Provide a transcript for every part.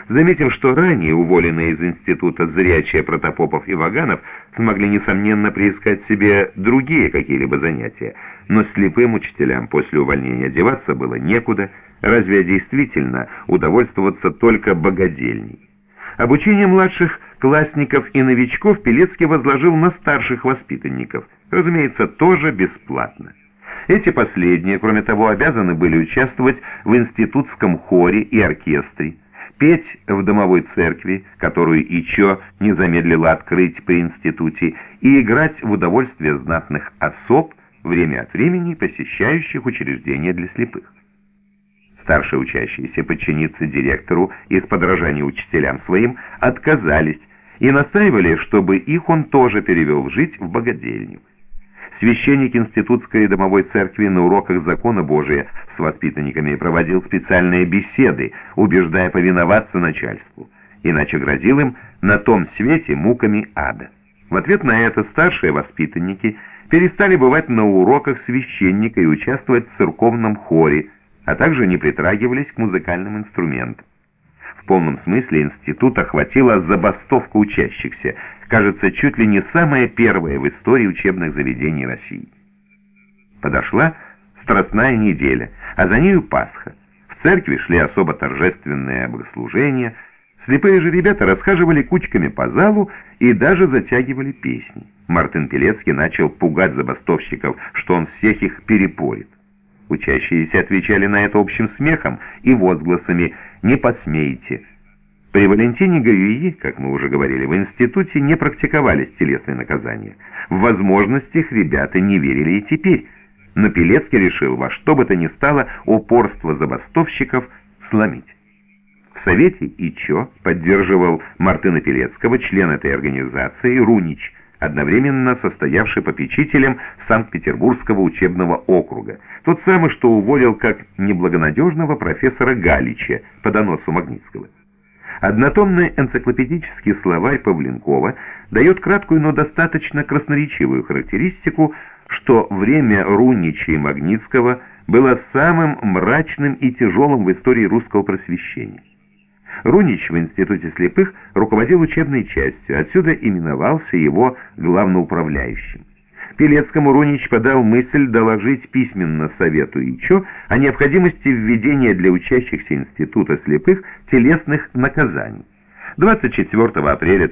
Заметим, что ранее уволенные из института зрячие Протопопов и Ваганов смогли, несомненно, приискать себе другие какие-либо занятия, но слепым учителям после увольнения деваться было некуда, разве действительно удовольствоваться только богадельней. Обучение младших классников и новичков Пелецкий возложил на старших воспитанников, разумеется, тоже бесплатно. Эти последние, кроме того, обязаны были участвовать в институтском хоре и оркестре, петь в домовой церкви, которую Ичо не замедлила открыть при институте, и играть в удовольствие знатных особ, время от времени посещающих учреждения для слепых. Старшие учащиеся подчиниться директору из подражания учителям своим отказались и настаивали, чтобы их он тоже перевел жить в богадельню. Священник институтской и домовой церкви на уроках закона Божия с воспитанниками проводил специальные беседы, убеждая повиноваться начальству, иначе грозил им на том свете муками ада. В ответ на это старшие воспитанники перестали бывать на уроках священника и участвовать в церковном хоре, а также не притрагивались к музыкальным инструментам. В полном смысле институт охватила забастовка учащихся, кажется, чуть ли не самая первая в истории учебных заведений России. Подошла Страстная неделя, а за нею Пасха. В церкви шли особо торжественные богослужения, слепые же ребята расхаживали кучками по залу и даже затягивали песни. Мартын Пелецкий начал пугать забастовщиков, что он всех их перепорит. Учащиеся отвечали на это общим смехом и возгласами «не посмейте». При Валентине Гаюи, как мы уже говорили, в институте не практиковались телесные наказания. В возможности их ребята не верили и теперь, но Пелецкий решил во что бы то ни стало упорство забастовщиков сломить. В Совете Ичо поддерживал Мартына Пелецкого член этой организации Рунич, одновременно состоявший попечителем Санкт-Петербургского учебного округа, тот самый, что уволил как неблагонадежного профессора Галича по доносу Магнитского. Однотомный энциклопедический словарь Павленкова дает краткую, но достаточно красноречивую характеристику, что время Рунича и Магнитского было самым мрачным и тяжелым в истории русского просвещения. Рунич в Институте слепых руководил учебной частью, отсюда именовался его главноуправляющим. Пелецкому Рунич подал мысль доложить письменно Совету Ичо о необходимости введения для учащихся Института слепых телесных наказаний. 24 апреля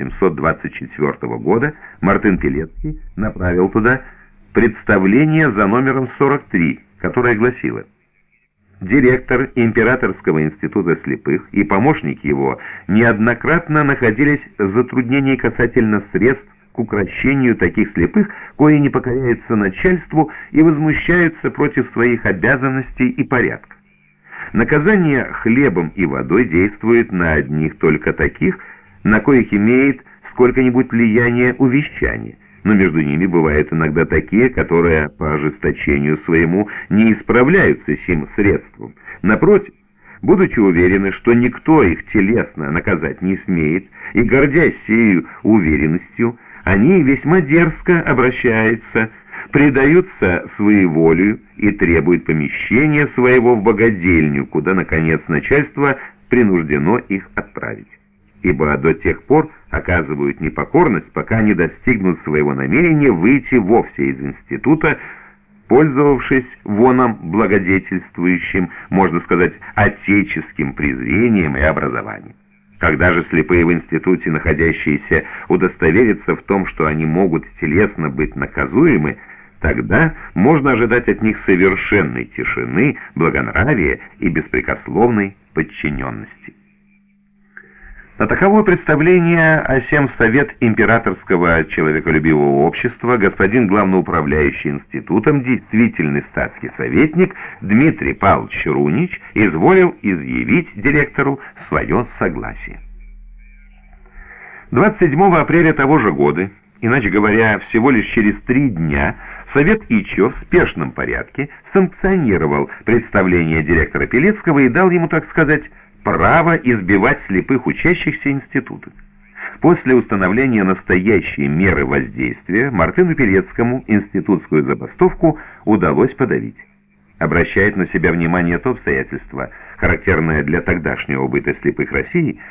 1824 года Мартын Пелецкий направил туда представление за номером 43, которое гласило: «Директор Императорского института слепых и помощники его неоднократно находились в затруднении касательно средств к укрощению таких слепых, кои не покоряются начальству и возмущаются против своих обязанностей и порядка. Наказание хлебом и водой действует на одних только таких, на коих имеет сколько-нибудь влияние увещание, но между ними бывают иногда такие, которые по ожесточению своему не исправляются сим средством. Напротив, будучи уверены, что никто их телесно наказать не смеет, и гордясь сею уверенностью, они весьма дерзко обращаются, предаются своеволию и требуют помещения своего в богадельню, куда, наконец, начальство принуждено их отправить. Ибо до тех пор оказывают непокорность, пока не достигнут своего намерения выйти вовсе из института, пользовавшись воном благодетельствующим, можно сказать, отеческим презрением и образованием. Когда же слепые в институте, находящиеся, удостоверятся в том, что они могут телесно быть наказуемы, тогда можно ожидать от них совершенной тишины, благонравия и беспрекословной подчиненности». На таковое представление о сем Совет Императорского человеколюбивого общества господин главноуправляющий институтом, действительный статский советник Дмитрий Павлович Рунич изволил изъявить директору свое согласие. 27 апреля того же года, иначе говоря, всего лишь через 3 дня, Совет Ичо в спешном порядке санкционировал представление директора Пелецкого и дал ему, так сказать, право избивать слепых учащихся института. После установления настоящей меры воздействия Мартыну Пелецкому институтскую забастовку удалось подавить. Обращает на себя внимание то обстоятельство, характерное для тогдашнего быта слепых России,